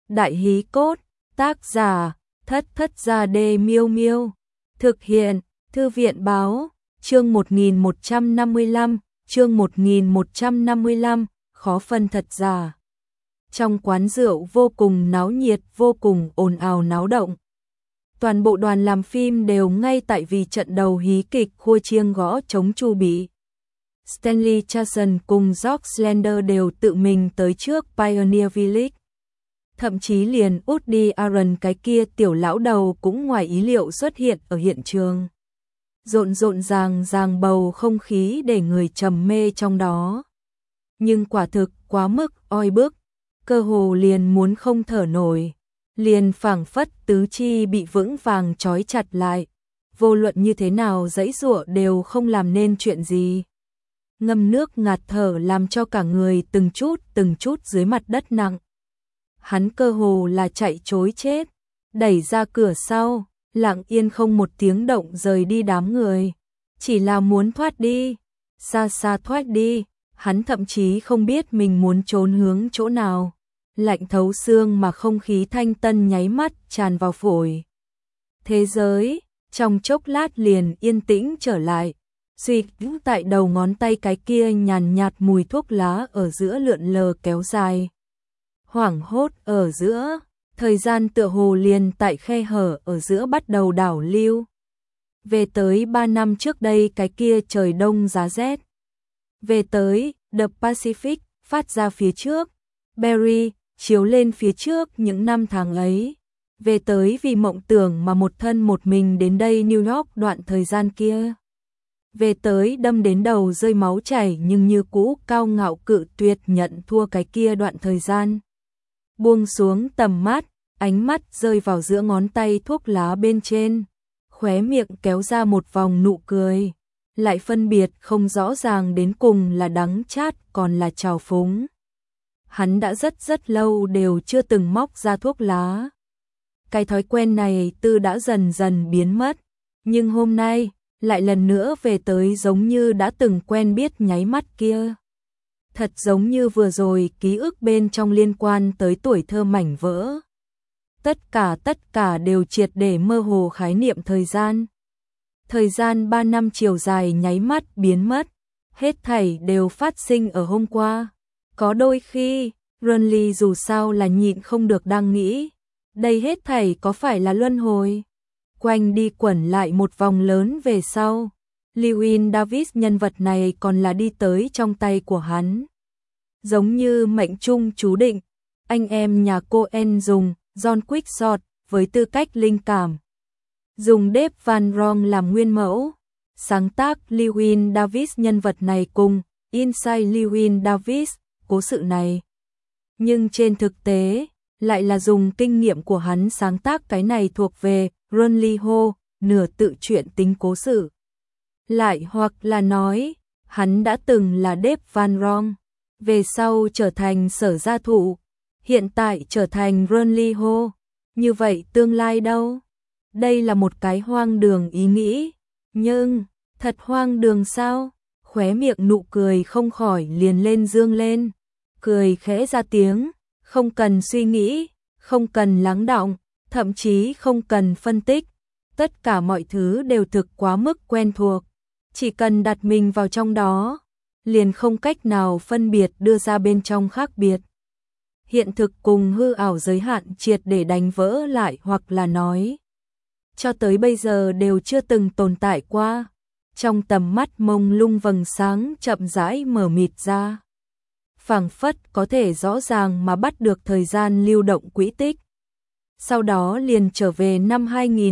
Đại hí cốt, tác giả, Thất Thất Gia Đê Miêu Miêu. Thực hiện, Thư viện báo, chương 1155, chương 1155, khó phân thật giả. Trong quán rượu vô cùng náo nhiệt, vô cùng ồn ào náo động. Toàn bộ đoàn làm phim đều ngay tại vì trận đầu hí kịch khua chiêng gõ trống chu bị. Stanley Charson cùng George Slender đều tự mình tới trước Pioneer Village. Thậm chí liền Woody Allen cái kia tiểu lão đầu cũng ngoài ý liệu xuất hiện ở hiện trường. Rộn ràng bầu không khí để người trầm mê trong đó. Nhưng quả thực quá mức oi bức, cơ hồ liền muốn không thở nổi, liền phảng phất tứ chi bị vững vàng trói chặt lại, vô luận như thế nào giãy giụa đều không làm nên chuyện gì. Ngâm nước ngạt thở làm cho cả người từng chút dưới mặt đất nặng. Hắn cơ hồ là chạy trối chết, đẩy ra cửa sau, lặng yên không một tiếng động rời đi đám người, chỉ là muốn thoát đi, xa thoát đi, hắn thậm chí không biết mình muốn trốn hướng chỗ nào. Lạnh thấu xương mà không khí thanh tân nháy mắt tràn vào phổi. Thế giới, trong chốc lát liền yên tĩnh trở lại, suy tại đầu ngón tay cái kia nhàn nhạt mùi thuốc lá ở giữa lượn lờ kéo dài. Hoảng hốt ở giữa, thời gian tựa hồ liền tại khe hở ở giữa bắt đầu đảo lưu. Về tới 3 năm trước đây cái kia trời đông giá rét. Về tới The Pacific phát ra phía trước, Barry chiếu lên phía trước những năm tháng ấy. Về tới vì mộng tưởng mà một thân một mình đến đây New York đoạn thời gian kia. Về tới đâm đến đầu rơi máu chảy nhưng như cũ cao ngạo cự tuyệt nhận thua cái kia đoạn thời gian. Buông xuống tầm mắt, ánh mắt rơi vào giữa ngón tay thuốc lá bên trên, khóe miệng kéo ra một vòng nụ cười, lại phân biệt không rõ ràng đến cùng là đắng chát còn là trào phúng. Hắn đã rất lâu đều chưa từng móc ra thuốc lá. Cái thói quen này đã dần dần biến mất, nhưng hôm nay lại lần nữa về tới giống như đã từng quen biết nháy mắt kia. Thật giống như vừa rồi ký ức bên trong liên quan tới tuổi thơ mảnh vỡ. Tất cả đều triệt để mơ hồ khái niệm thời gian. Thời gian 3 năm chiều dài nháy mắt biến mất, hết thảy đều phát sinh ở hôm qua. Có đôi khi, Ronly dù sao là nhịn không được đang nghĩ, đây hết thảy có phải là luân hồi? Quanh đi quẩn lại một vòng lớn về sau, Llewyn Davis nhân vật này còn là đi tới trong tay của hắn. Giống như mệnh trung chú định, anh em nhà Coen dùng John Quixote với tư cách linh cảm. Dùng Dave Van Ron làm nguyên mẫu, sáng tác Llewyn Davis nhân vật này cùng Inside Llewyn Davis, cố sự này. Nhưng trên thực tế, lại là dùng kinh nghiệm của hắn sáng tác cái này thuộc về Ronly Ho, nửa tự truyện tính cố sự. Lại hoặc là nói, hắn đã từng là Dave Van Ron, về sau trở thành Sở Gia Thụ, hiện tại trở thành Ronly Ho. Như vậy tương lai đâu? Đây là một cái hoang đường ý nghĩ, nhưng thật hoang đường sao? Khóe miệng nụ cười không khỏi liền lên dương lên, cười khẽ ra tiếng, không cần suy nghĩ, không cần lắng đọng, thậm chí không cần phân tích, tất cả mọi thứ đều thực quá mức quen thuộc, chỉ cần đặt mình vào trong đó, liền không cách nào phân biệt đưa ra bên trong khác biệt. Hiện thực cùng hư ảo giới hạn triệt để đánh vỡ lại hoặc là nói, cho tới bây giờ đều chưa từng tồn tại qua. Trong tầm mắt mông lung vầng sáng chậm rãi mở mịt ra, phảng phất có thể rõ ràng mà bắt được thời gian lưu động quỹ tích. Sau đó liền trở về năm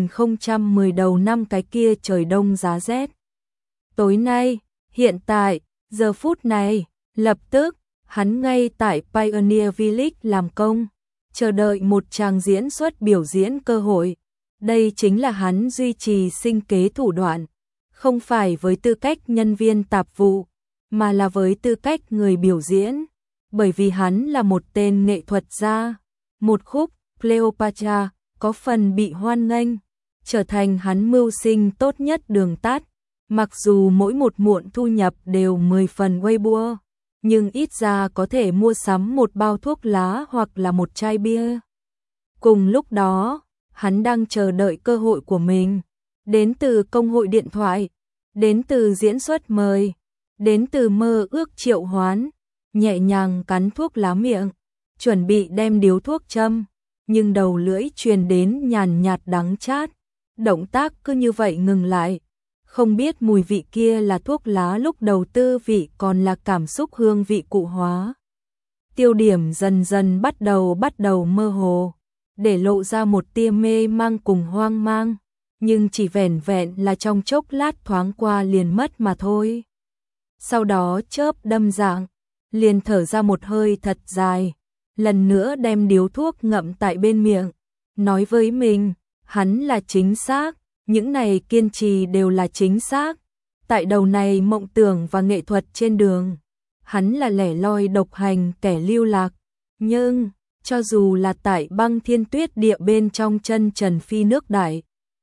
2010 đầu năm cái kia trời đông giá rét. Tối nay, hiện tại, giờ phút này, lập tức, hắn ngay tại Pioneer Village làm công, chờ đợi một tràng diễn xuất biểu diễn cơ hội. Đây chính là hắn duy trì sinh kế thủ đoạn, không phải với tư cách nhân viên tạp vụ, mà là với tư cách người biểu diễn, bởi vì hắn là một tên nghệ thuật gia. Một khúc Cleopatra có phần bị hoan nghênh, trở thành hắn mưu sinh tốt nhất đường tắt. Mặc dù mỗi một muộn thu nhập đều 10 phần Weibo, nhưng ít ra có thể mua sắm một bao thuốc lá hoặc là một chai bia. Cùng lúc đó, hắn đang chờ đợi cơ hội của mình, đến từ công hội điện thoại, đến từ diễn xuất mời, đến từ mơ ước triệu hoán, nhẹ nhàng cắn thuốc lá miệng, chuẩn bị đem điếu thuốc châm, nhưng đầu lưỡi truyền đến nhàn nhạt đắng chát, động tác cứ như vậy ngừng lại. Không biết mùi vị kia là thuốc lá lúc đầu tư vị còn là cảm xúc hương vị cụ hóa. Tiêu điểm dần dần bắt đầu mơ hồ, để lộ ra một tia mê mang cùng hoang mang, nhưng chỉ vẻn vẹn là trong chốc lát thoáng qua liền mất mà thôi. Sau đó chớp đâm dạng, liền thở ra một hơi thật dài, lần nữa đem điếu thuốc ngậm tại bên miệng, nói với mình, hắn là chính xác, những này kiên trì đều là chính xác. Tại đầu này mộng tưởng và nghệ thuật trên đường, hắn là lẻ loi độc hành kẻ lưu lạc, nhưng cho dù là tại băng thiên tuyết địa bên trong chân trần phi nước đại,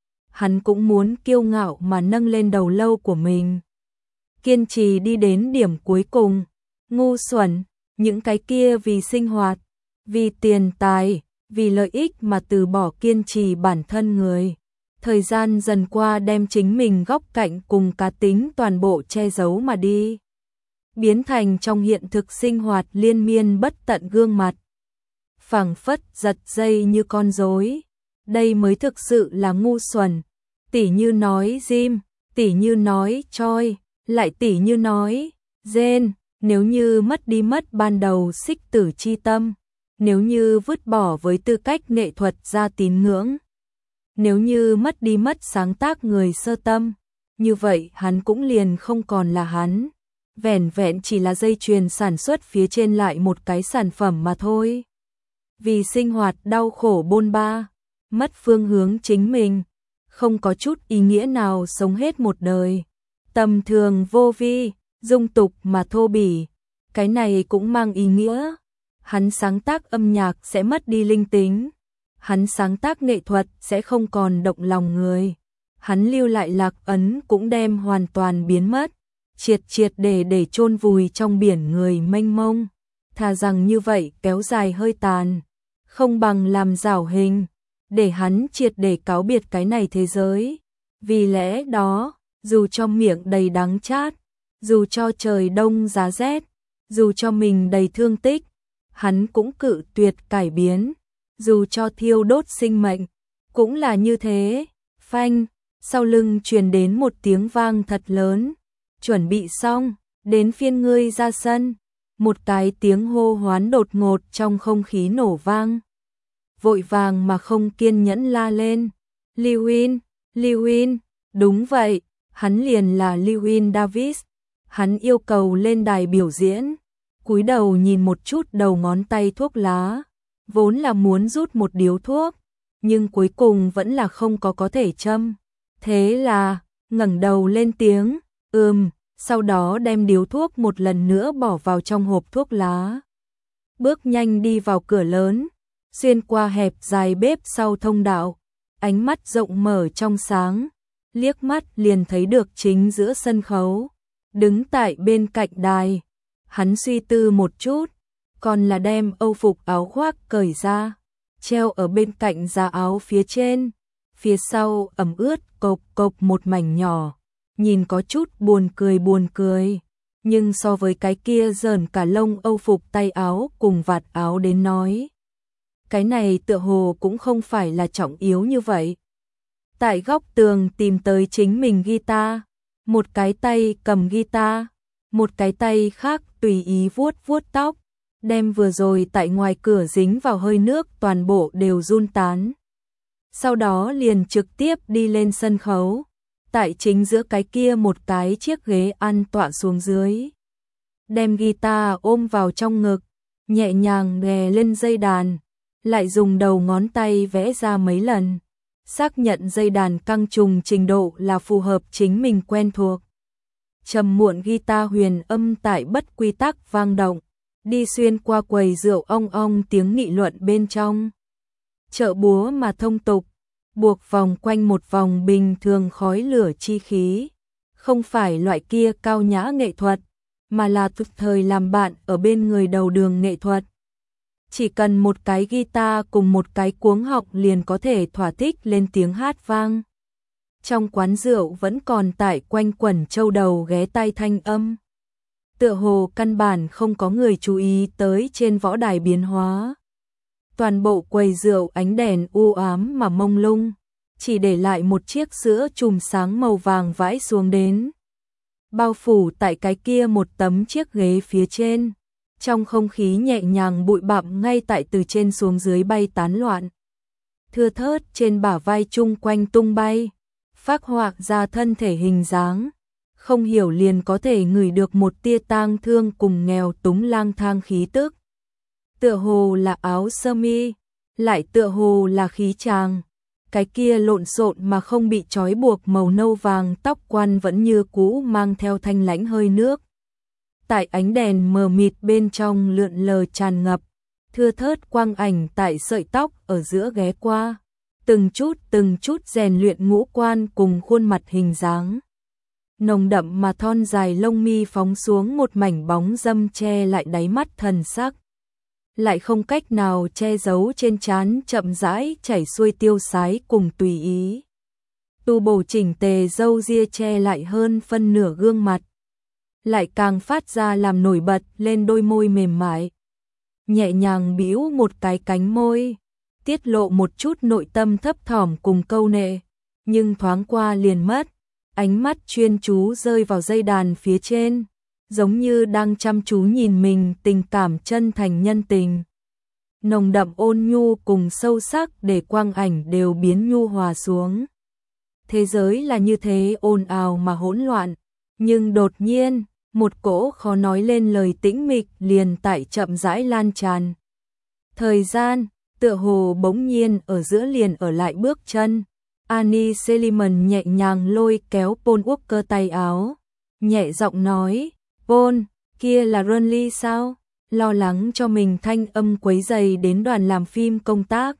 hắn cũng muốn kiêu ngạo mà nâng lên đầu lâu của mình. Kiên trì đi đến điểm cuối cùng, ngu xuẩn, những cái kia vì sinh hoạt, vì tiền tài, vì lợi ích mà từ bỏ kiên trì bản thân người. Thời gian dần qua đem chính mình góc cạnh cùng cá tính toàn bộ che giấu mà đi, biến thành trong hiện thực sinh hoạt liên miên bất tận gương mặt, phảng phất giật dây như con rối. Đây mới thực sự là ngu xuẩn. Tỉ như nói Jim, tỉ như nói Choi, lại tỉ như nói Jen, nếu như mất đi mất ban đầu xích tử chi tâm, nếu như vứt bỏ với tư cách nghệ thuật gia tín ngưỡng, nếu như mất đi mất sáng tác người sơ tâm, như vậy hắn cũng liền không còn là hắn, vẻn vẹn chỉ là dây chuyền sản xuất phía trên lại một cái sản phẩm mà thôi. Vì sinh hoạt đau khổ bôn ba, mất phương hướng chính mình, không có chút ý nghĩa nào sống hết một đời, tầm thường vô vi, dung tục mà thô bỉ, cái này cũng mang ý nghĩa. Hắn sáng tác âm nhạc sẽ mất đi linh tính, hắn sáng tác nghệ thuật sẽ không còn động lòng người, hắn lưu lại lạc ấn cũng đem hoàn toàn biến mất, triệt triệt để chôn vùi trong biển người mênh mông. Thà rằng như vậy kéo dài hơi tàn, không bằng làm rảo hình, để hắn triệt để cáo biệt cái này thế giới. Vì lẽ đó, dù cho miệng đầy đắng chát, dù cho trời đông giá rét, dù cho mình đầy thương tích, hắn cũng cự tuyệt cải biến, dù cho thiêu đốt sinh mệnh, cũng là như thế. Phanh, sau lưng truyền đến một tiếng vang thật lớn, chuẩn bị xong, đến phiên ngươi ra sân. Một cái tiếng hô hoán đột ngột trong không khí nổ vang. Vội vàng mà không kiên nhẫn la lên, Lewin, Lewin, đúng vậy, hắn liền là Lewin Davis, hắn yêu cầu lên đài biểu diễn. Cúi đầu nhìn một chút đầu ngón tay thuốc lá, vốn là muốn rút một điếu thuốc, nhưng cuối cùng vẫn là không có thể châm. Thế là, ngẩng đầu lên tiếng, sau đó đem điếu thuốc một lần nữa bỏ vào trong hộp thuốc lá. Bước nhanh đi vào cửa lớn, xuyên qua hẹp dài bếp sau thông đạo, ánh mắt rộng mở trong sáng, liếc mắt liền thấy được chính giữa sân khấu, đứng tại bên cạnh đài. Hắn suy tư một chút, còn là đem âu phục áo khoác cởi ra, treo ở bên cạnh giá áo phía trên, phía sau ẩm ướt cộc cộc một mảnh nhỏ, nhìn có chút buồn cười, nhưng so với cái kia rờn cả lông âu phục tay áo cùng vạt áo đến nói, cái này tựa hồ cũng không phải là trọng yếu như vậy. Tại góc tường tìm tới chính mình guitar, một cái tay cầm guitar, một cái tay khác tùy ý vuốt tóc, đem vừa rồi tại ngoài cửa dính vào hơi nước toàn bộ đều run tán. Sau đó liền trực tiếp đi lên sân khấu, tại chính giữa cái kia một cái chiếc ghế ăn tọa xuống dưới. Đem guitar ôm vào trong ngực, nhẹ nhàng đè lên dây đàn, lại dùng đầu ngón tay vẽ ra mấy lần, xác nhận dây đàn căng trùng trình độ là phù hợp chính mình quen thuộc. Trầm muộn guitar huyền âm tại bất quy tắc vang động, đi xuyên qua quầy rượu ong ong tiếng nghị luận bên trong. Chợ búa mà thông tục, buộc vòng quanh một vòng bình thường khói lửa chi khí, không phải loại kia cao nhã nghệ thuật, mà là thực thời làm bạn ở bên người đầu đường nghệ thuật. chỉ cần một cái guitar cùng một cái cuống họng liền có thể thỏa thích lên tiếng hát vang. Trong quán rượu vẫn còn tại quanh quẩn châu đầu ghé tai thanh âm. Tựa hồ căn bản không có người chú ý tới trên võ đài biến hóa. Toàn bộ quầy rượu ánh đèn u ám mà mông lung, chỉ để lại một chiếc sữa chùm sáng màu vàng vãi xuống đến. Bao phủ tại cái kia một tấm chiếc ghế phía trên. Trong không khí nhẹ nhàng bụi bặm ngay tại từ trên xuống dưới bay tán loạn. Thưa thớt trên bả vai chung quanh tung bay, phác họa ra thân thể hình dáng. Không hiểu liền có thể ngửi được một tia tang thương cùng nghèo túng lang thang khí tức. Tựa hồ là áo sơ mi, lại tựa hồ là khí tràng. Cái kia lộn xộn mà không bị trói buộc màu nâu vàng tóc quan vẫn như cũ mang theo thanh lãnh hơi nước. Tại ánh đèn mờ mịt bên trong lượn lờ tràn ngập, thưa thớt quang ảnh tại sợi tóc ở giữa ghé qua, từng chút rèn luyện ngũ quan cùng khuôn mặt hình dáng. Nồng đậm mà thon dài lông mi phóng xuống một mảnh bóng râm che lại đáy mắt thần sắc. Lại không cách nào che giấu trên trán chậm rãi chảy xuôi tiêu sái cùng tùy ý. Tu bổ chỉnh tề râu ria che lại hơn phân nửa gương mặt. Lại càng phát ra làm nổi bật lên đôi môi mềm mại. Nhẹ nhàng bĩu một cái cánh môi, tiết lộ một chút nội tâm thấp thỏm cùng câu nệ, nhưng thoáng qua liền mất. Ánh mắt chuyên chú rơi vào dây đàn phía trên, giống như đang chăm chú nhìn mình, tình cảm chân thành nhân tình. Nồng đậm ôn nhu cùng sâu sắc để quang ảnh đều biến nhu hòa xuống. Thế giới là như thế ồn ào mà hỗn loạn, nhưng đột nhiên, một cỗ khó nói lên lời tĩnh mịch liền tại chậm rãi lan tràn. Thời gian, tựa hồ bỗng nhiên ở giữa liền ở lại bước chân. Annie Seliman nhẹ nhàng lôi kéo Paul Walker tay áo, nhẹ giọng nói, Paul, kia là Ronly sao? Lo lắng cho mình thanh âm quấy rầy đến đoàn làm phim công tác.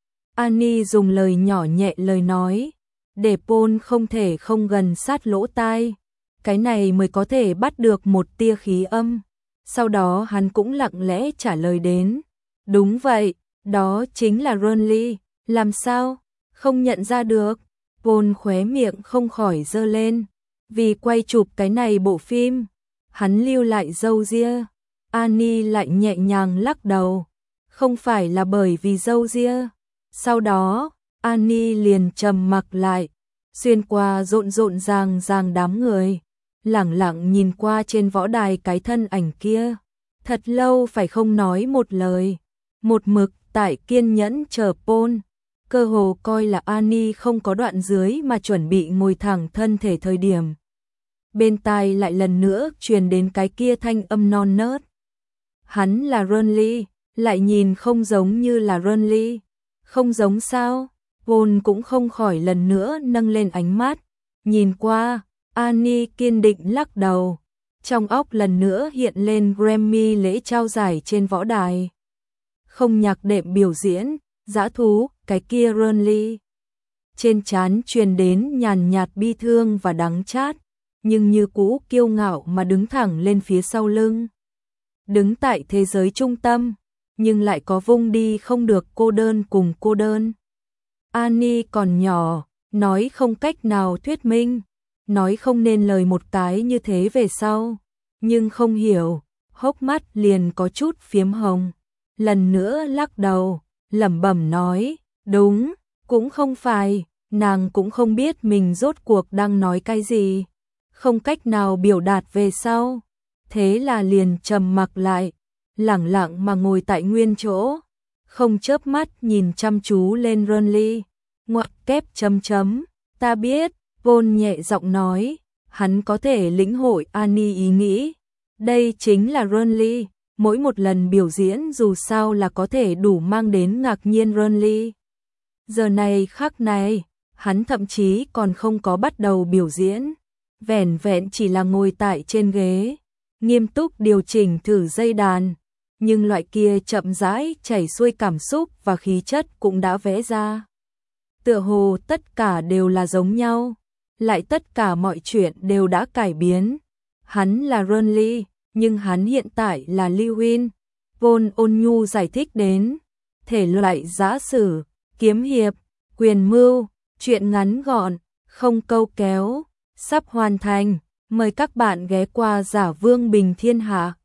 Annie dùng lời nhỏ nhẹ lời nói, để Paul không thể không gần sát lỗ tai, cái này mới có thể bắt được một tia khí âm. Sau đó hắn cũng lặng lẽ trả lời đến, đúng vậy, đó chính là Ronly, làm sao? Không nhận ra được. Paul khóe miệng không khỏi giơ lên. Vì quay chụp cái này bộ phim, hắn lưu lại râu ria. Annie lại nhẹ nhàng lắc đầu. Không phải là bởi vì râu ria. Sau đó, Annie liền trầm mặc lại, xuyên qua rộn rộn ràng đám người, lẳng lặng nhìn qua trên võ đài cái thân ảnh kia. Thật lâu phải không nói một lời, một mực tại kiên nhẫn chờ Paul. Cơ hồ coi là Annie không có đoạn dưới mà chuẩn bị ngồi thẳng thân thể thời điểm. Bên tai lại lần nữa truyền đến cái kia thanh âm non nớt. Hắn là Ronly, lại nhìn không giống như là Ronly. Không giống sao? Paul cũng không khỏi lần nữa nâng lên ánh mắt. Nhìn qua, Annie kiên định lắc đầu. Trong óc lần nữa hiện lên Grammy lễ trao giải trên võ đài. Không nhạc đệm biểu diễn, dã thú, cái kia Ronly. Trên trán truyền đến nhàn nhạt bi thương và đắng chát, nhưng như cũ kiêu ngạo mà đứng thẳng lên phía sau lưng. Đứng tại thế giới trung tâm, nhưng lại có vung đi không được cô đơn cùng cô đơn. Annie còn nhỏ, nói không cách nào thuyết minh, nói không nên lời một cái như thế về sau, nhưng không hiểu, hốc mắt liền có chút phiếm hồng. Lần nữa lắc đầu, lẩm bẩm nói, đúng, cũng không phải, nàng cũng không biết mình rốt cuộc đang nói cái gì, không cách nào biểu đạt về sau. Thế là liền trầm mặc lại, lẳng lặng mà ngồi tại nguyên chỗ, không chớp mắt nhìn chăm chú lên Ronly. Ngoặc kép chấm chấm, ta biết, Paul nhẹ giọng nói, hắn có thể lĩnh hội Annie ý nghĩ. Đây chính là Ronly, mỗi một lần biểu diễn dù sao là có thể đủ mang đến ngạc nhiên Ronly. Giờ này khắc này, hắn thậm chí còn không có bắt đầu biểu diễn, vẻn vẹn chỉ là ngồi tại trên ghế, nghiêm túc điều chỉnh thử dây đàn, nhưng loại kia chậm rãi chảy xuôi cảm xúc và khí chất cũng đã vẽ ra. Tựa hồ tất cả đều là giống nhau, lại tất cả mọi chuyện đều đã cải biến. Hắn là Ronly, nhưng hắn hiện tại là Lewin. Von ôn nhu giải thích đến, thể loại giã sử, kiếm hiệp, quyền mưu, truyện ngắn gọn, không câu kéo, sắp hoàn thành, mời các bạn ghé qua Giả Vương Bình Thiên Hạ.